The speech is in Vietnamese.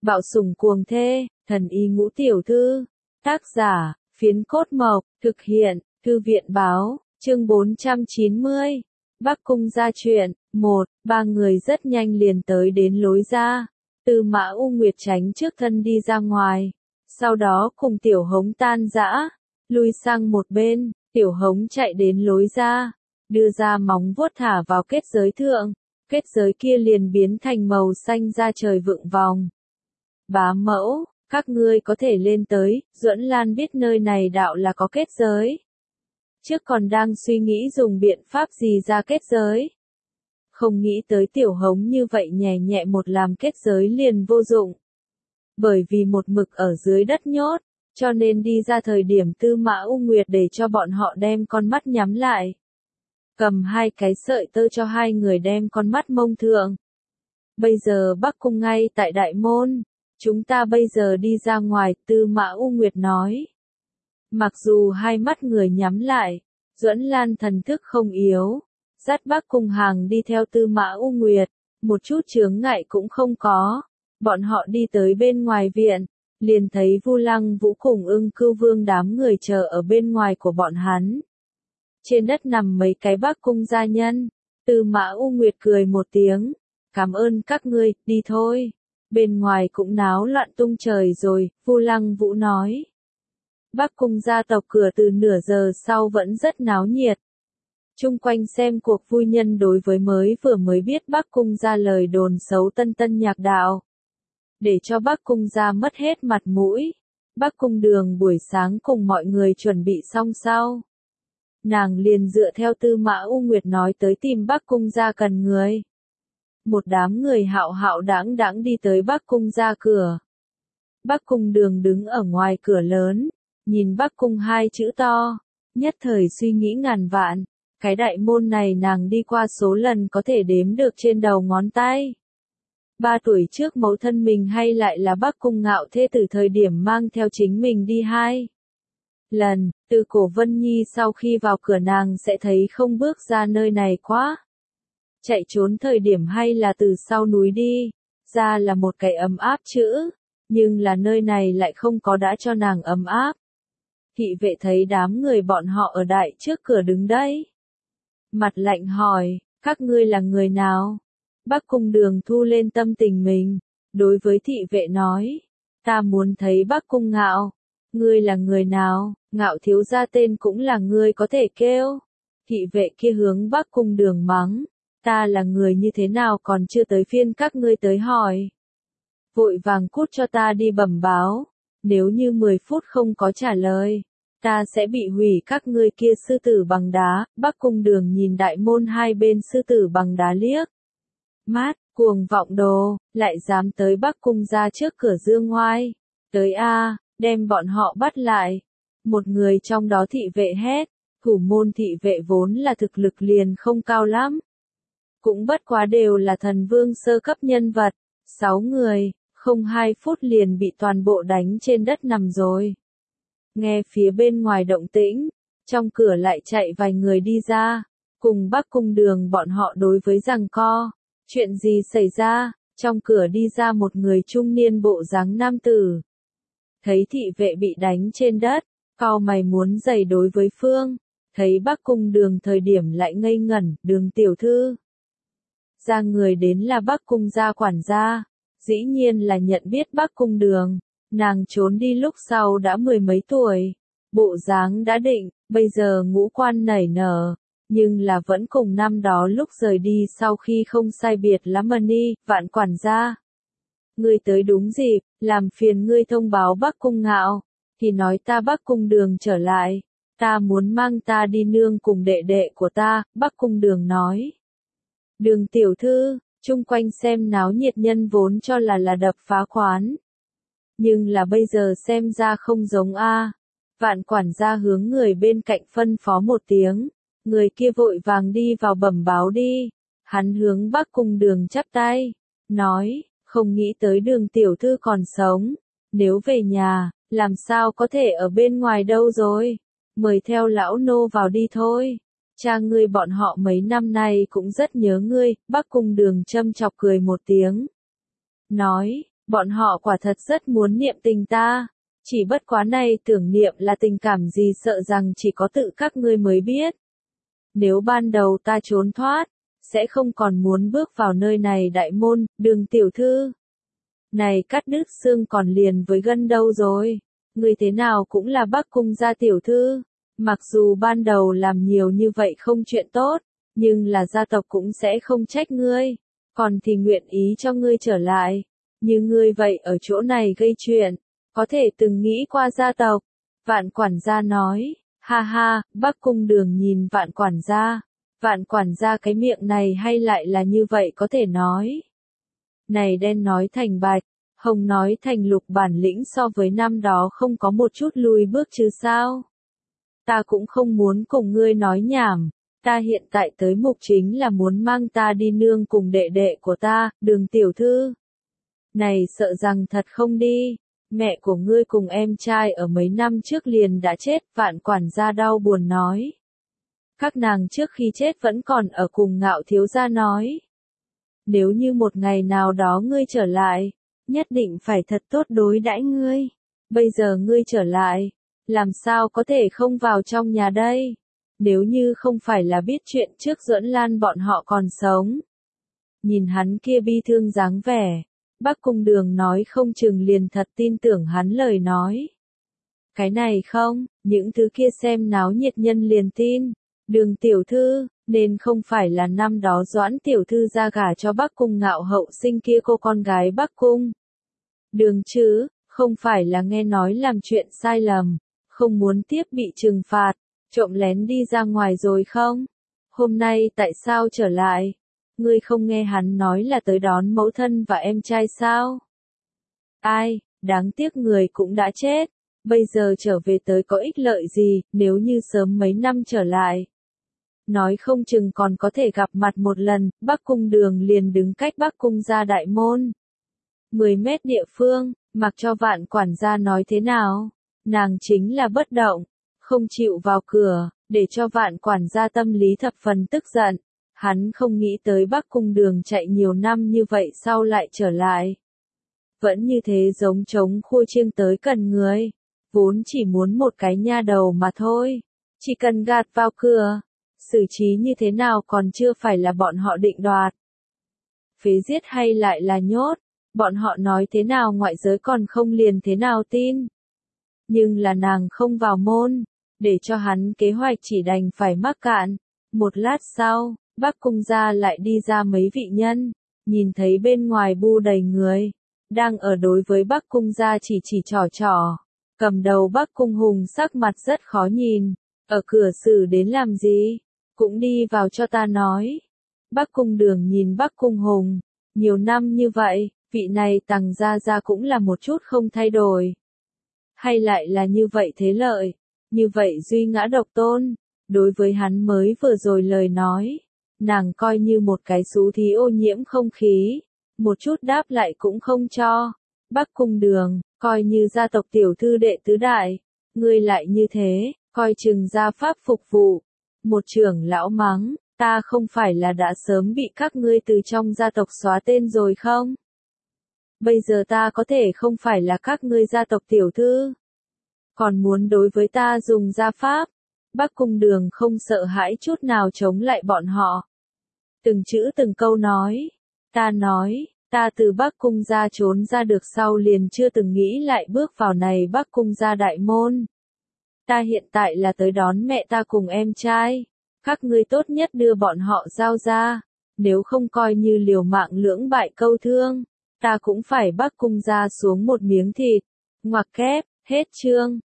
Bạo sủng cuồng thê, thần y ngũ tiểu thư. Tác giả, Phiến Cốt Mộc, thực hiện, Thư viện báo, chương 490. Bắc Cung gia chuyện, 1, ba người rất nhanh liền tới đến lối ra. Tư Mã U Nguyệt tránh trước thân đi ra ngoài. Sau đó cùng Tiểu Hống tan rã, lui sang một bên, Tiểu Hống chạy đến lối ra, đưa ra móng vuốt thả vào kết giới thượng. Kết giới kia liền biến thành màu xanh da trời vượng vòng. Bá mẫu, các ngươi có thể lên tới, Duẫn Lan biết nơi này đạo là có kết giới. Trước còn đang suy nghĩ dùng biện pháp gì ra kết giới. Không nghĩ tới Tiểu Hống như vậy nhẹ nhẹ một làm kết giới liền vô dụng. Bởi vì một mực ở dưới đất nhốt, cho nên đi ra thời điểm Tư Mã U Nguyệt để cho bọn họ đem con mắt nhắm lại. Cầm hai cái sợi tơ cho hai người đem con mắt mông thượng. Bây giờ Bắc Cung ngay tại đại môn. Chúng ta bây giờ đi ra ngoài, Tư Mã U Nguyệt nói. Mặc dù hai mắt người nhắm lại, Duẫn Lan thần thức không yếu, dắt Bắc Cung hàng đi theo Tư Mã U Nguyệt, một chút chướng ngại cũng không có. Bọn họ đi tới bên ngoài viện, liền thấy Vu Lăng Vũ cùng Ưng Cưu Vương đám người chờ ở bên ngoài của bọn hắn. Trên đất nằm mấy cái Bắc Cung gia nhân, Tư Mã U Nguyệt cười một tiếng, cảm ơn các ngươi, đi thôi. Bên ngoài cũng náo loạn tung trời rồi, Vu Lăng Vũ nói. Bắc Cung gia tộc cửa từ nửa giờ sau vẫn rất náo nhiệt. Chung quanh xem cuộc vui nhân đối với vừa mới biết Bắc Cung gia lời đồn xấu tân nhạc đạo. Để cho Bắc Cung gia mất hết mặt mũi. Bắc Cung Đường buổi sáng cùng mọi người chuẩn bị xong sau. Nàng liền dựa theo Tư Mã U Nguyệt nói tới tìm Bắc Cung gia cần người. Một đám người hạo hạo đãng đãng đi tới Bắc Cung gia cửa. Bắc Cung Đường đứng ở ngoài cửa lớn, nhìn Bắc Cung hai chữ to, nhất thời suy nghĩ ngàn vạn. Cái đại môn này nàng đi qua số lần có thể đếm được trên đầu ngón tay. 3 tuổi trước mẫu thân mình hay lại là Bắc Cung Ngạo thê từ thời điểm mang theo chính mình đi 2 lần, từ cổ Vân Nhi sau khi vào cửa nàng sẽ thấy không bước ra nơi này quá. Chạy trốn thời điểm hay là từ sau núi đi, ra là một cái ấm áp chữ, nhưng là nơi này lại không có đã cho nàng ấm áp. Thị vệ thấy đám người bọn họ ở đại trước cửa đứng đấy. Mặt lạnh hỏi, các ngươi là người nào? Bắc Cung Đường thu lên tâm tình mình, đối với thị vệ nói, ta muốn thấy Bắc Cung Ngạo. Ngươi là người nào? Ngạo thiếu gia tên cũng là ngươi có thể kêu. Thị vệ kia hướng Bắc Cung Đường mắng. Ta là người như thế nào còn chưa tới phiên các ngươi tới hỏi. Vội vàng cút cho ta đi bẩm báo. Nếu như 10 phút không có trả lời, ta sẽ bị hủy các ngươi kia sư tử bằng đá. Bắc Cung Đường nhìn đại môn hai bên sư tử bằng đá liếc. Mát, cuồng vọng đồ, lại dám tới Bắc Cung ra trước cửa dương ngoai. Tới a, đem bọn họ bắt lại. Một người trong đó thị vệ hét, thủ môn thị vệ vốn là thực lực liền không cao lắm. Cũng bất quá đều là thần vương sơ cấp nhân vật, 6 người, không 2 phút liền bị toàn bộ đánh trên đất nằm rồi. Nghe phía bên ngoài động tĩnh, trong cửa lại chạy vài người đi ra, cùng Bắc Cung Đường bọn họ đối với giằng co. Chuyện gì xảy ra? Trong cửa đi ra một người trung niên bộ dáng nam tử. Thấy thị vệ bị đánh trên đất, cau mày muốn giày đối với phương, thấy Bắc Cung Đường thời điểm lại ngây ngẩn, Đường tiểu thư. Ra người đến là Bắc Cung gia quản gia, dĩ nhiên là nhận biết Bắc Cung Đường, nàng trốn đi lúc sau đã 10 mấy tuổi, bộ dáng đã định, bây giờ ngũ quan nảy nở, nhưng là vẫn cùng năm đó lúc rời đi sau khi không sai biệt lắm đi, Vạn quản gia. Ngươi tới đúng dịp, làm phiền ngươi thông báo Bắc Cung Ngạo, thì nói ta Bắc Cung Đường trở lại, ta muốn mang ta đi nương cùng đệ đệ của ta, Bắc Cung Đường nói. Đường tiểu thư, chung quanh xem náo nhiệt nhân vốn cho là đập phá khoán. Nhưng là bây giờ xem ra không giống a. Vạn quản gia hướng người bên cạnh phân phó một tiếng, người kia vội vàng đi vào bẩm báo đi. Hắn hướng Bắc Cung Đường chắp tay, nói, không nghĩ tới Đường tiểu thư còn sống. Nếu về nhà, làm sao có thể ở bên ngoài đâu rồi? Mời theo lão nô vào đi thôi. Cha ngươi bọn họ mấy năm nay cũng rất nhớ ngươi. Bắc Cung Đường châm chọc cười một tiếng. Nói, Bọn họ quả thật rất muốn niệm tình ta. Chỉ bất quá này tưởng niệm là tình cảm gì sợ rằng chỉ có tự các ngươi mới biết. Nếu ban đầu ta trốn thoát, sẽ không còn muốn bước vào nơi này đại môn, Đường tiểu thư. Này cắt đứt xương còn liền với gân đâu rồi. Ngươi thế nào cũng là Bắc cung gia tiểu thư. Mặc dù ban đầu làm nhiều như vậy không chuyện tốt, nhưng là gia tộc cũng sẽ không trách ngươi. Còn thì nguyện ý cho ngươi trở lại. Như ngươi vậy ở chỗ này gây chuyện, có thể từng nghĩ qua gia tộc. Vạn quản gia nói, ha ha, Bắc cung Đường nhìn vạn quản gia. Vạn quản gia cái miệng này hay lại là như vậy có thể nói. Này đen nói thành bạch, hồng nói thành lục, bản lĩnh so với năm đó không có một chút lùi bước chứ sao. Ta cũng không muốn cùng ngươi nói nhảm, ta hiện tại tới mục chính là muốn mang ta đi nương cùng đệ đệ của ta, Đường tiểu thư. Này sợ rằng thật không đi, mẹ của ngươi cùng em trai ở mấy năm trước liền đã chết, vạn quản gia đau buồn nói. Các nàng trước khi chết vẫn còn ở cùng Ngạo thiếu gia nói. Nếu như một ngày nào đó ngươi trở lại, nhất định phải thật tốt đối đãi ngươi. Bây giờ ngươi trở lại, làm sao có thể không vào trong nhà đây? Nếu như không phải là biết chuyện trước Duẫn Lan bọn họ còn sống. Nhìn hắn kia bi thương dáng vẻ, Bắc cung Đường nói không chừng liền thật tin tưởng hắn lời nói. Cái này không, những thứ kia xem náo nhiệt nhân liền tin. Đường tiểu thư, nên không phải là năm đó Doãn tiểu thư ra gả cho Bắc cung Ngạo hậu sinh kia cô con gái Bắc cung. Đường chứ, không phải là nghe nói làm chuyện sai lầm, không muốn tiếp bị trừng phạt, trộm lén đi ra ngoài rồi không? Hôm nay tại sao trở lại? Ngươi không nghe hắn nói là tới đón mẫu thân và em trai sao? Ai, đáng tiếc người cũng đã chết, bây giờ trở về tới có ích lợi gì, nếu như sớm mấy năm trở lại. Nói không chừng còn có thể gặp mặt một lần, Bắc cung Đường liền đứng cách Bắc cung gia đại môn. 10 mét địa phương, mặc cho vạn quản gia nói thế nào, nàng chính là bất động, không chịu vào cửa, để cho vạn quản gia tâm lý thập phần tức giận. Hắn không nghĩ tới Bắc cung Đường chạy nhiều năm như vậy sau lại trở lại. Vẫn như thế giống trống khua chiêng tới cần người, vốn chỉ muốn một cái nha đầu mà thôi, chỉ cần gạt vào cửa. Xử trí như thế nào còn chưa phải là bọn họ định đoạt. Phế giết hay lại là nhốt, bọn họ nói thế nào ngoại giới còn không liền thế nào tin. Nhưng là nàng không vào môn, để cho hắn kế hoạch chỉ đành phải mắc cạn. Một lát sau, Bắc cung gia lại đi ra mấy vị nhân, nhìn thấy bên ngoài bu đầy người, đang ở đối với Bắc cung gia chỉ trò. Cầm đầu Bắc cung Hùng sắc mặt rất khó nhìn, ở cửa xử đến làm gì? Cũng đi vào cho ta nói. Bắc cung Đường nhìn Bắc cung Hùng, nhiều năm như vậy, vị này Tằng gia cũng là một chút không thay đổi. Hay lại là như vậy thế lợi, như vậy duy ngã độc tôn, đối với hắn mới vừa rồi lời nói, nàng coi như một cái xú thí ô nhiễm không khí, một chút đáp lại cũng không cho. Bắc cung Đường, coi như gia tộc tiểu thư đệ tứ đại, ngươi lại như thế, coi chừng gia pháp phục vụ. Một trưởng lão mắng, ta không phải là đã sớm bị các ngươi từ trong gia tộc xóa tên rồi không? Bây giờ ta có thể không phải là các ngươi gia tộc tiểu thư. Còn muốn đối với ta dùng gia pháp. Bắc cung Đường không sợ hãi chút nào chống lại bọn họ. Từng chữ từng câu nói. Ta từ Bắc cung gia trốn ra được sau liền chưa từng nghĩ lại bước vào này Bắc cung gia đại môn. Ta hiện tại là tới đón mẹ ta cùng em trai. Các ngươi tốt nhất đưa bọn họ giao ra. Nếu không coi như liều mạng lưỡng bại câu thương, ta cũng phải Bắc cung gia xuống một miếng thịt. Ngoặc kép, hết chương.